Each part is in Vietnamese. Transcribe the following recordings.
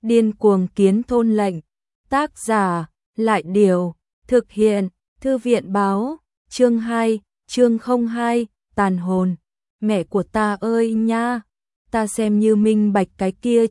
Điên cuồng kiến thôn lệnh. Tác giả, Lại Điều. Thực hiện, Thư viện Báo. Chương 2, chương 02, tàn hồn. Mẹ của ta ơi nha, ta xem như minh bạch cái kia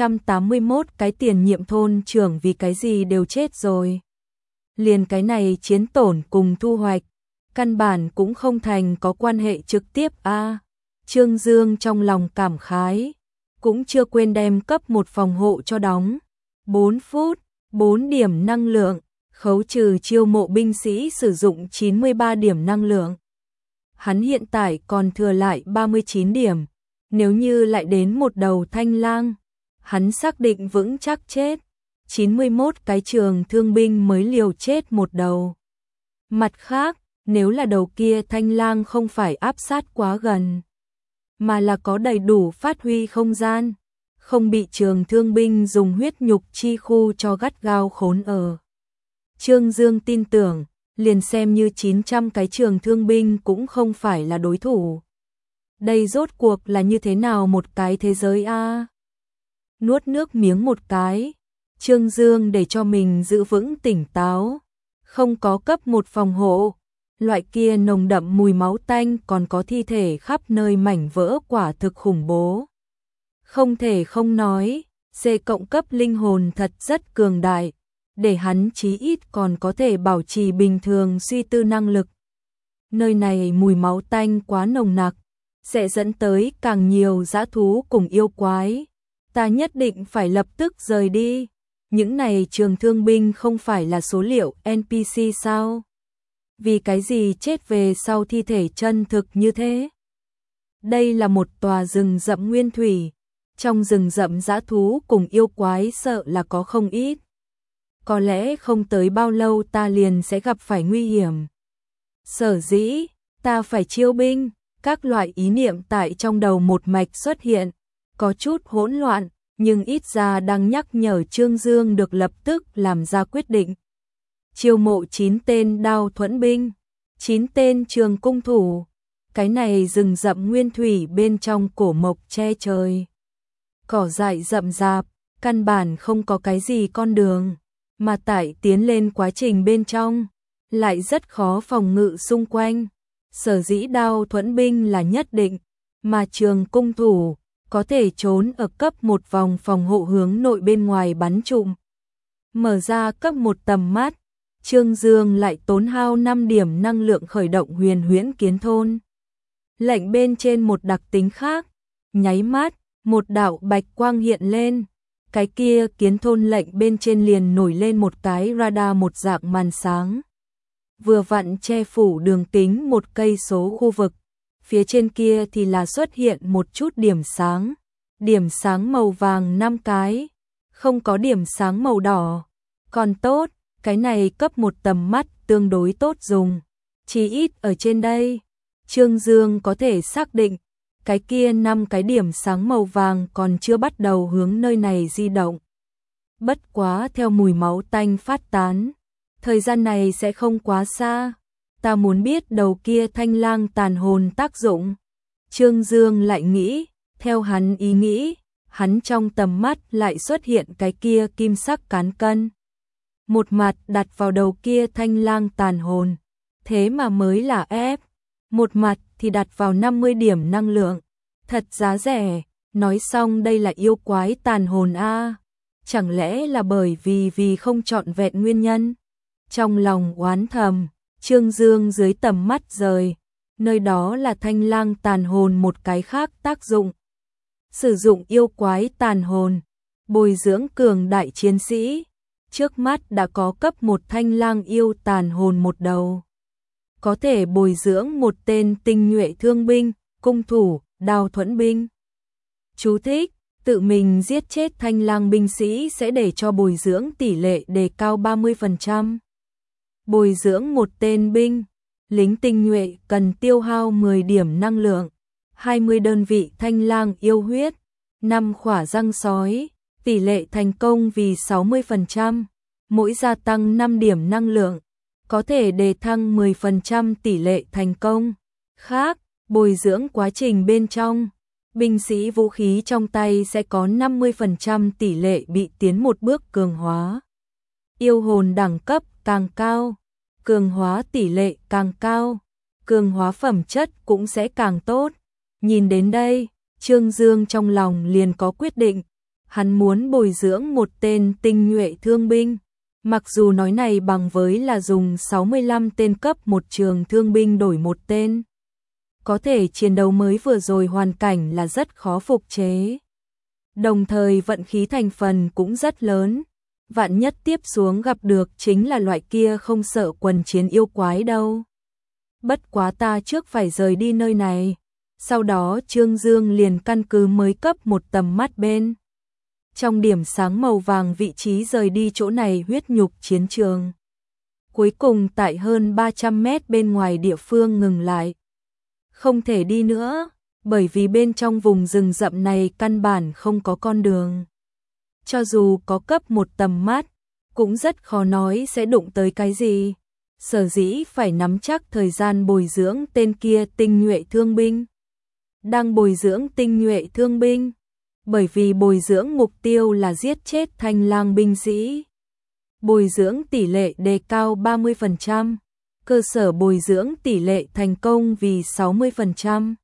981 cái tiền nhiệm thôn trưởng vì cái gì đều chết rồi. Liền cái này chiến tổn cùng thu hoạch, căn bản cũng không thành có quan hệ trực tiếp a. Trương Dương trong lòng cảm khái, cũng chưa quên đem cấp một phòng hộ cho đóng. 4 phút, 4 điểm năng lượng, khấu trừ chiêu mộ binh sĩ sử dụng 93 điểm năng lượng. Hắn hiện tại còn thừa lại 39 điểm, nếu như lại đến một đầu thanh lang, hắn xác định vững chắc chết. 91 cái trường thương binh mới liều chết một đầu. Mặt khác, nếu là đầu kia thanh lang không phải áp sát quá gần, mà là có đầy đủ phát huy không gian, không bị trường thương binh dùng huyết nhục chi khu cho gắt gao khốn ở. Trương Dương tin tưởng, liền xem như 900 cái trường thương binh cũng không phải là đối thủ. Đây rốt cuộc là như thế nào một cái thế giới a? Nuốt nước miếng một cái, Trương Dương để cho mình giữ vững tỉnh táo, không có cấp một phòng hộ, loại kia nồng đậm mùi máu tanh còn có thi thể khắp nơi mảnh vỡ quả thực khủng bố. Không thể không nói, C cộng cấp linh hồn thật rất cường đại, để hắn chí ít còn có thể bảo trì bình thường suy tư năng lực. Nơi này mùi máu tanh quá nồng nặc, sẽ dẫn tới càng nhiều dã thú cùng yêu quái. Ta nhất định phải lập tức rời đi. Những này trường thương binh không phải là số liệu NPC sao? Vì cái gì chết về sau thi thể chân thực như thế? Đây là một tòa rừng rậm nguyên thủy. Trong rừng rậm dã thú cùng yêu quái sợ là có không ít. Có lẽ không tới bao lâu ta liền sẽ gặp phải nguy hiểm. Sở dĩ, ta phải chiêu binh, các loại ý niệm tại trong đầu một mạch xuất hiện, có chút hỗn loạn, nhưng ít ra đang nhắc nhở Trương Dương được lập tức làm ra quyết định. Chiêu mộ 9 tên đao thuẫn binh, 9 tên trường cung thủ, cái này rừng rậm nguyên thủy bên trong cổ mộc che trời. Cỏ dại rậm rạp, căn bản không có cái gì con đường, mà tại tiến lên quá trình bên trong, lại rất khó phòng ngự xung quanh. Sở dĩ đao thuẫn binh là nhất định, mà trường cung thủ có thể trốn ở cấp một vòng phòng hộ hướng nội bên ngoài bắn trụm. Mở ra cấp một tầm mắt, Trương Dương lại tốn hao 5 điểm năng lượng khởi động huyền huyễn kiến thôn. Lệnh bên trên một đặc tính khác, nháy mắt, một đạo bạch quang hiện lên. Cái kia kiến thôn lệnh bên trên liền nổi lên một cái radar một dạng màn sáng. Vừa vặn che phủ đường kính 1 cây số khu vực. Phía trên kia thì là xuất hiện một chút điểm sáng. Điểm sáng màu vàng 5 cái. Không có điểm sáng màu đỏ. Còn tốt, cái này cấp một tầm mắt tương đối tốt dùng. Chỉ ít ở trên đây, Trương Dương có thể xác định, cái kia 5 cái điểm sáng màu vàng còn chưa bắt đầu hướng nơi này di động. Bất quá theo mùi máu tanh phát tán, thời gian này sẽ không quá xa. Ta muốn biết đầu kia thanh lang tàn hồn tác dụng. Trương Dương lại nghĩ, theo hắn ý nghĩ, hắn trong tầm mắt lại xuất hiện cái kia kim sắc cán cân. Một mặt đặt vào đầu kia thanh lang tàn hồn, thế mà mới là ép. Một mặt thì đặt vào 50 điểm năng lượng. Thật giá rẻ, nói xong đây là yêu quái tàn hồn a. Chẳng lẽ là bởi vì không trọn vẹn nguyên nhân? Trong lòng oán thầm, Trương Dương dưới tầm mắt rời, nơi đó là thanh lang tàn hồn một cái khác tác dụng. Sử dụng yêu quái tàn hồn, bồi dưỡng cường đại chiến sĩ. Trước mắt đã có cấp một thanh lang yêu tàn hồn một đầu. Có thể bồi dưỡng một tên tinh nhuệ thương binh, cung thủ, đao thuẫn binh. Chú thích, tự mình giết chết thanh lang binh sĩ sẽ để cho bồi dưỡng tỷ lệ đề cao 30%. Bồi dưỡng một tên binh, lính tinh nhuệ cần tiêu hao 10 điểm năng lượng, 20 đơn vị thanh lang yêu huyết, 5 khỏa răng sói, tỷ lệ thành công vì 60%, mỗi gia tăng 5 điểm năng lượng, có thể đề thăng 10% tỷ lệ thành công. Khác, bồi dưỡng quá trình bên trong, binh sĩ vũ khí trong tay sẽ có 50% tỷ lệ bị tiến một bước cường hóa. Yêu hồn đẳng cấp càng cao, cường hóa tỷ lệ càng cao, cường hóa phẩm chất cũng sẽ càng tốt. Nhìn đến đây, Trương Dương trong lòng liền có quyết định, hắn muốn bồi dưỡng một tên tinh nhuệ thương binh. Mặc dù nói này bằng với là dùng 65 tên cấp một trường thương binh đổi một tên. Có thể chiến đấu mới vừa rồi hoàn cảnh là rất khó phục chế. Đồng thời vận khí thành phần cũng rất lớn. Vạn nhất tiếp xuống gặp được chính là loại kia không sợ quần chiến yêu quái đâu. Bất quá ta trước phải rời đi nơi này. Sau đó Trương Dương liền căn cứ mới cấp một tầm mắt bên. Trong điểm sáng màu vàng vị trí rời đi chỗ này huyết nhục chiến trường. Cuối cùng tại hơn 300 mét bên ngoài địa phương ngừng lại. Không thể đi nữa, bởi vì bên trong vùng rừng rậm này căn bản không có con đường. Cho dù có cấp một tầm mắt, cũng rất khó nói sẽ đụng tới cái gì. Sở dĩ phải nắm chắc thời gian bồi dưỡng tên kia tinh nhuệ thương binh. Đang bồi dưỡng tinh nhuệ thương binh, bởi vì bồi dưỡng mục tiêu là giết chết thanh lang binh sĩ. Bồi dưỡng tỷ lệ đề cao 30%, cơ sở bồi dưỡng tỷ lệ thành công vì 60%.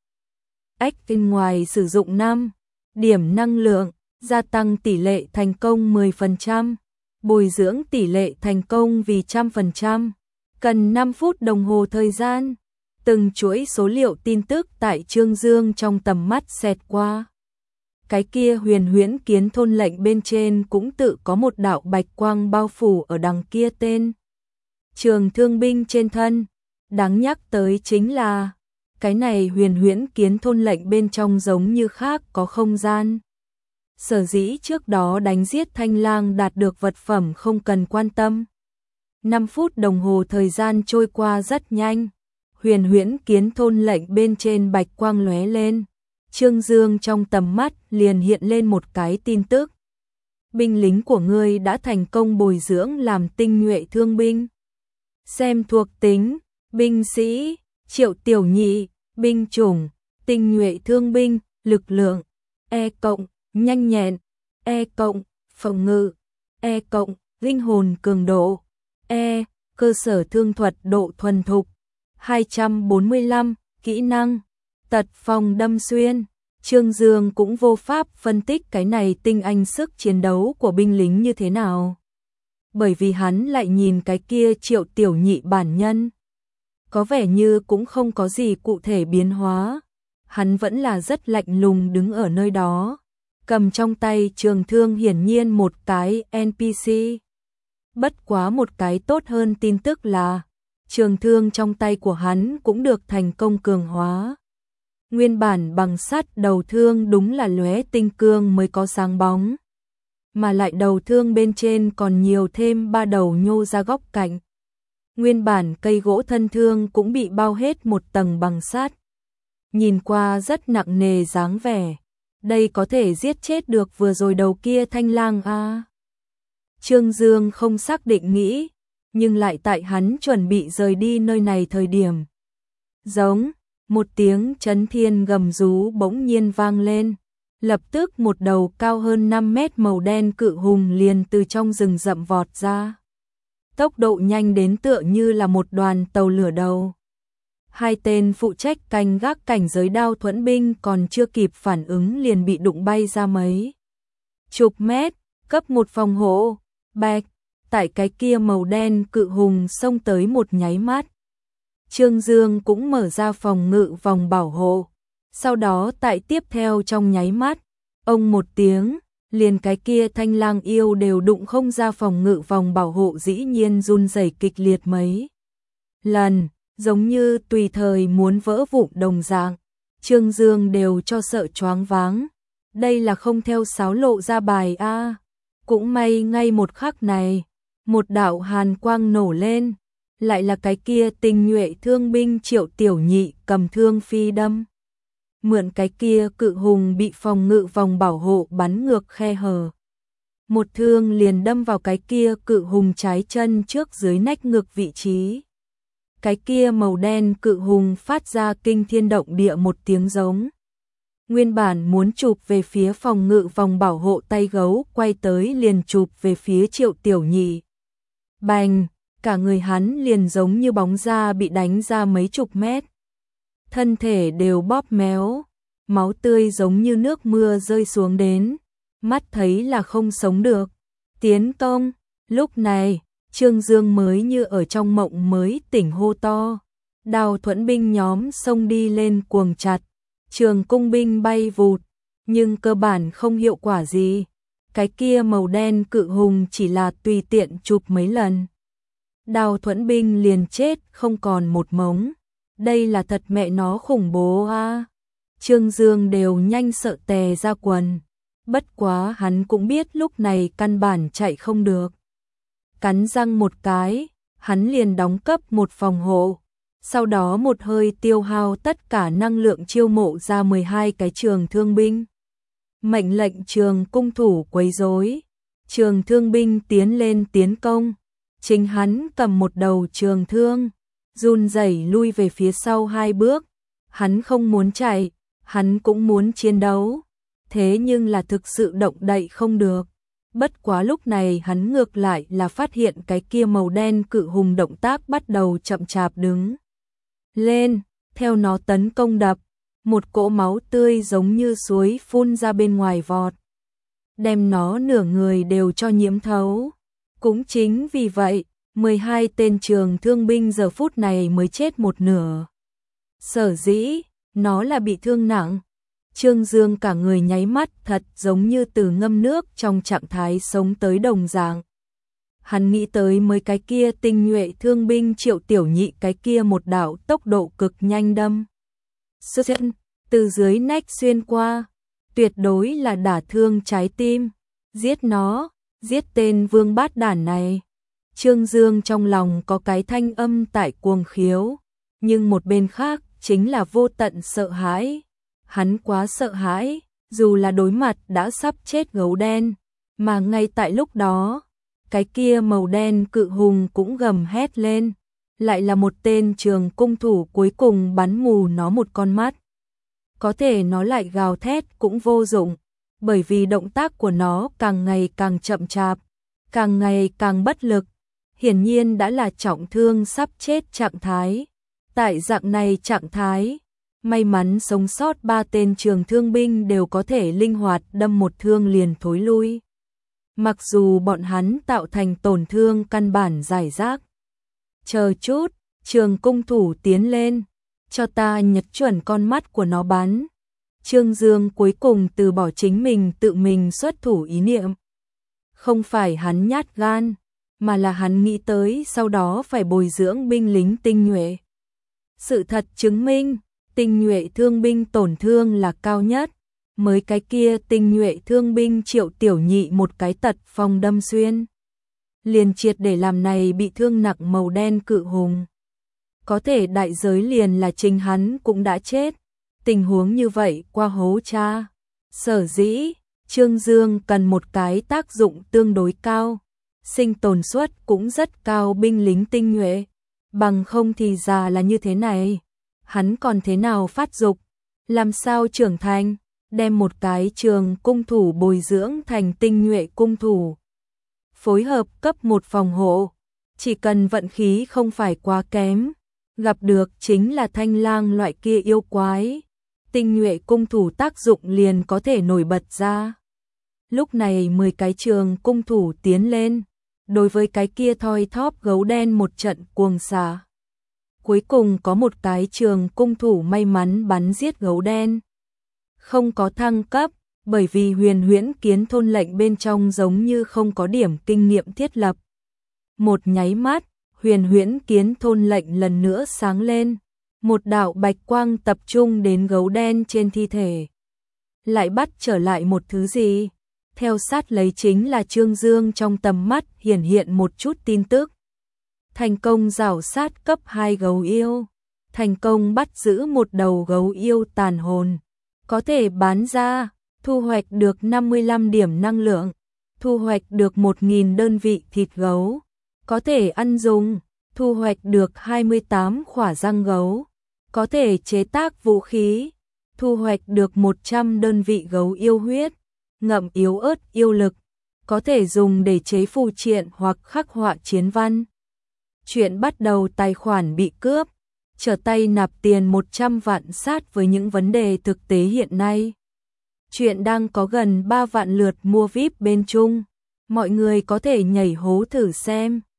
Bên ngoài sử dụng 5 điểm năng lượng, gia tăng tỷ lệ thành công 10%, bồi dưỡng tỷ lệ thành công vì 100%. Cần 5 phút đồng hồ thời gian. Từng chuỗi số liệu tin tức tại Trương Dương trong tầm mắt xẹt qua. Cái kia huyền huyễn kiến thôn lệnh bên trên cũng tự có một đạo bạch quang bao phủ ở đằng kia tên trường thương binh trên thân. Đáng nhắc tới chính là cái này huyền huyễn kiến thôn lệnh bên trong giống như khác có không gian. Sở dĩ trước đó đánh giết thanh lang đạt được vật phẩm không cần quan tâm. 5 phút đồng hồ thời gian trôi qua rất nhanh. Huyền huyễn kiến thôn lệnh bên trên bạch quang lóe lên. Trương Dương trong tầm mắt liền hiện lên một cái tin tức. Binh lính của ngươi đã thành công bồi dưỡng làm tinh nhuệ thương binh. Xem thuộc tính, binh sĩ, Triệu Tiểu Nhị, binh chủng, tinh nhuệ thương binh, lực lượng, E+, nhanh nhẹn, E+, phòng ngự, E+, linh hồn cường độ, E, cơ sở thương thuật độ thuần thục, 245, kỹ năng, tật phòng đâm xuyên. Trương Dương cũng vô pháp phân tích cái này tinh anh sức chiến đấu của binh lính như thế nào. Bởi vì hắn lại nhìn cái kia Triệu Tiểu Nhị bản nhân. Có vẻ như cũng không có gì cụ thể biến hóa. Hắn vẫn là rất lạnh lùng đứng ở nơi đó. Cầm trong tay trường thương hiển nhiên một cái NPC. Bất quá một cái tốt hơn tin tức là trường thương trong tay của hắn cũng được thành công cường hóa. Nguyên bản bằng sắt đầu thương đúng là lóe tinh cương mới có sáng bóng. Mà lại đầu thương bên trên còn nhiều thêm 3 đầu nhô ra góc cạnh. Nguyên bản cây gỗ thân thương cũng bị bao hết một tầng bằng sắt. Nhìn qua rất nặng nề dáng vẻ. Đây có thể giết chết được vừa rồi đầu kia thanh lang a. Trương Dương không xác định nghĩ, nhưng lại tại hắn chuẩn bị rời đi nơi này thời điểm. Giống, một tiếng chấn thiên gầm rú bỗng nhiên vang lên. Lập tức một đầu cao hơn 5 mét màu đen cự hùng liền từ trong rừng rậm vọt ra. Tốc độ nhanh đến tựa như là một đoàn tàu lửa đầu. Hai tên phụ trách canh gác cảnh giới đao thuẫn binh còn chưa kịp phản ứng liền bị đụng bay ra mấy chục mét, cấp một phòng hộ, bạch, tại cái kia màu đen cự hùng xông tới một nháy mắt. Trương Dương cũng mở ra phòng ngự vòng bảo hộ. Sau đó tại tiếp theo trong nháy mắt, ông một tiếng, liền cái kia thanh lang yêu đều đụng không ra phòng ngự vòng bảo hộ dĩ nhiên run rẩy kịch liệt mấy lần, giống như tùy thời muốn vỡ vụn đồng dạng. Trương Dương đều cho sợ choáng váng. Đây là không theo sáo lộ ra bài a. Cũng may ngay một khắc này, một đạo hàn quang nổ lên, lại là cái kia tinh nhuệ thương binh Triệu Tiểu Nhị cầm thương phi đâm. Mượn cái kia cự hùng bị phòng ngự vòng bảo hộ bắn ngược khe hở. Một thương liền đâm vào cái kia cự hùng trái chân trước dưới nách ngực vị trí. Cái kia màu đen cự hùng phát ra kinh thiên động địa một tiếng giống. Nguyên bản muốn chụp về phía phòng ngự vòng bảo hộ tay gấu quay tới liền chụp về phía Triệu Tiểu Nhị. Bành, cả người hắn liền giống như bóng da bị đánh ra mấy chục mét. Thân thể đều bóp méo, máu tươi giống như nước mưa rơi xuống đến, mắt thấy là không sống được. Tiến công, lúc này, Trương Dương mới như ở trong mộng mới tỉnh hô to. Đào thuẫn binh nhóm xông đi lên cuồng chặt, trường cung binh bay vụt, nhưng cơ bản không hiệu quả gì. Cái kia màu đen cự hùng chỉ là tùy tiện chụp mấy lần. Đào thuẫn binh liền chết không còn một mống. Đây là thật mẹ nó khủng bố a. Trương Dương đều nhanh sợ tè ra quần. Bất quá hắn cũng biết lúc này căn bản chạy không được. Cắn răng một cái, hắn liền đóng cấp một phòng hộ. Sau đó một hơi tiêu hao tất cả năng lượng chiêu mộ ra 12 cái trường thương binh. Mệnh lệnh trường cung thủ quấy rối, trường thương binh tiến lên tiến công. Chính hắn cầm một đầu trường thương, run rẩy lui về phía sau 2 bước. Hắn không muốn chạy, hắn cũng muốn chiến đấu. Thế nhưng là thực sự động đậy không được. Bất quá lúc này hắn ngược lại là phát hiện cái kia màu đen cự hùng động tác bắt đầu chậm chạp đứng lên, theo nó tấn công đập, một cỗ máu tươi giống như suối phun ra bên ngoài vọt, đem nó nửa người đều cho nhiễm thấu. Cũng chính vì vậy, 12 tên trường thương binh giờ phút này mới chết một nửa. Sở dĩ, nó là bị thương nặng. Trương Dương cả người nháy mắt thật giống như từ ngâm nước trong trạng thái sống tới đồng dạng. Hắn nghĩ tới mấy cái kia tinh nhuệ thương binh Triệu Tiểu Nhị cái kia một đạo tốc độ cực nhanh đâm. Sức chân, từ dưới nách xuyên qua, tuyệt đối là đả thương trái tim. Giết nó, giết tên vương bát đản này. Trương Dương trong lòng có cái thanh âm tại cuồng khiếu, nhưng một bên khác chính là vô tận sợ hãi. Hắn quá sợ hãi, dù là đối mặt đã sắp chết gấu đen, mà ngay tại lúc đó, cái kia màu đen cự hùng cũng gầm hét lên, lại là một tên trường cung thủ cuối cùng bắn mù nó một con mắt. Có thể nó lại gào thét cũng vô dụng, bởi vì động tác của nó càng ngày càng chậm chạp, càng ngày càng bất lực, hiển nhiên đã là trọng thương sắp chết trạng thái. Tại dạng này trạng thái, may mắn sống sót 3 tên trường thương binh đều có thể linh hoạt đâm một thương liền thối lui. Mặc dù bọn hắn tạo thành tổn thương căn bản giải rác. Chờ chút, trường cung thủ tiến lên, cho ta nhật chuẩn con mắt của nó bắn. Trương Dương cuối cùng từ bỏ chính mình tự mình xuất thủ ý niệm. Không phải hắn nhát gan, mà là hắn nghĩ tới sau đó phải bồi dưỡng binh lính tinh nhuệ. Sự thật chứng minh, tinh nhuệ thương binh tổn thương là cao nhất, mới cái kia tinh nhuệ thương binh Triệu Tiểu Nhị một cái tật phong đâm xuyên. Liền triệt để làm này bị thương nặng màu đen cự hùng. Có thể đại giới liền là chính hắn cũng đã chết, tình huống như vậy qua hố cha. Sở dĩ, Trương Dương cần một cái tác dụng tương đối cao, sinh tồn suất cũng rất cao binh lính tinh nhuệ, bằng không thì già là như thế này. Hắn còn thế nào phát dục, làm sao trưởng thành, đem một cái trường cung thủ bồi dưỡng thành tinh nhuệ cung thủ. Phối hợp cấp một phòng hộ, chỉ cần vận khí không phải quá kém, gặp được chính là thanh lang loại kia yêu quái, tinh nhuệ cung thủ tác dụng liền có thể nổi bật ra. Lúc này 10 cái trường cung thủ tiến lên, đối với cái kia thoi thóp gấu đen một trận cuồng xả. Cuối cùng có một cái trường cung thủ may mắn bắn giết gấu đen. Không có thăng cấp, bởi vì huyền huyễn kiến thôn lệnh bên trong giống như không có điểm kinh nghiệm thiết lập. Một nháy mắt, huyền huyễn kiến thôn lệnh lần nữa sáng lên. Một đạo bạch quang tập trung đến gấu đen trên thi thể. Lại bắt trở lại một thứ gì? Theo sát lấy chính là Trương Dương trong tầm mắt hiển hiện một chút tin tức. Thành công rảo sát cấp 2 gấu yêu. Thành công bắt giữ một đầu gấu yêu tàn hồn. Có thể bán ra, thu hoạch được 55 điểm năng lượng. Thu hoạch được 1.000 đơn vị thịt gấu. Có thể ăn dùng, thu hoạch được 28 khỏa răng gấu. Có thể chế tác vũ khí, thu hoạch được 100 đơn vị gấu yêu huyết, ngậm yếu ớt yêu lực, có thể dùng để chế phù triện hoặc khắc họa chiến văn. Chuyện bắt đầu tài khoản bị cướp, trở tay nạp tiền 100 vạn sát với những vấn đề thực tế hiện nay. Chuyện đang có gần 3 vạn lượt mua VIP bên Trung, mọi người có thể nhảy hố thử xem.